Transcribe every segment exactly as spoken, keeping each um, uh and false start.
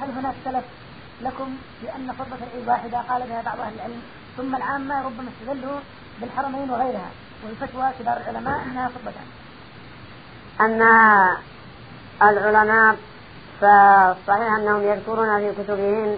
هل هناك سلف لكم بأن خطبة العيد واحدة قال بها بعض أهل العلم، ثم العامة ربما استدلوا بالحرمين وغيرها والفتوى كبار العلماء أنها خطبتان؟ أن العلماء فصحيح أنهم يذكرون في كتبهم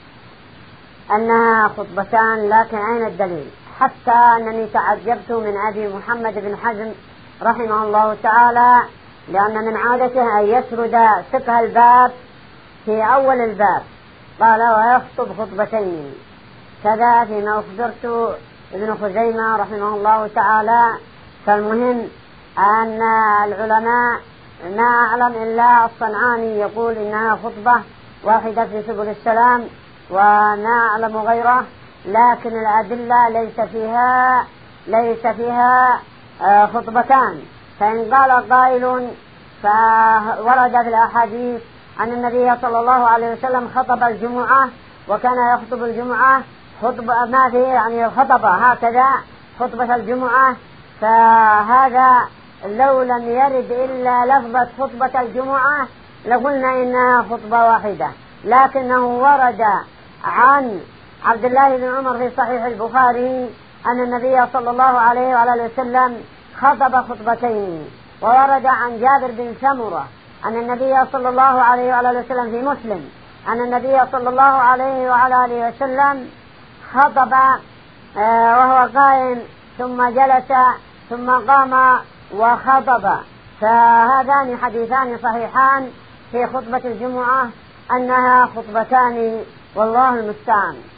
أنها خطبتان، لكن أين الدليل؟ حتى أنني تعجبت من أبي محمد بن حزم رحمه الله تعالى، لأن من عادته أن يسرد فقه الباب في أول الباب، قال ويخطب خطبتين. كذا فيما أخبرت ابن خزيمة رحمه الله تعالى. فالمهم أن العلماء ما أعلم إلا الصنعاني يقول إنها خطبة واحدة في سبل السلام، وما أعلم غيره، لكن الأدلة ليس فيها ليس فيها خطبتان. فإن قال قائل فورد في الأحاديث أن النبي صلى الله عليه وسلم خطب الجمعة وكان يخطب الجمعة خطبة ما فيه يعني خطبة هكذا خطبة الجمعة، فهذا لو لم يرد إلا لفظة خطبة الجمعة لقلنا إنها خطبة واحدة، لكنه ورد عن عبد الله بن عمر في صحيح البخاري أن النبي صلى الله عليه وعلى وسلم خطب خطبتين، وورد عن جابر بن سمرة أن النبي صلى الله عليه وعلى وسلم في مسلم أن النبي صلى الله عليه وعلى وسلم خطب وهو قائم ثم جلس ثم قام وخطب. فهذان حديثان صحيحان في خطبة الجمعة أنها خطبتان، والله المستعان.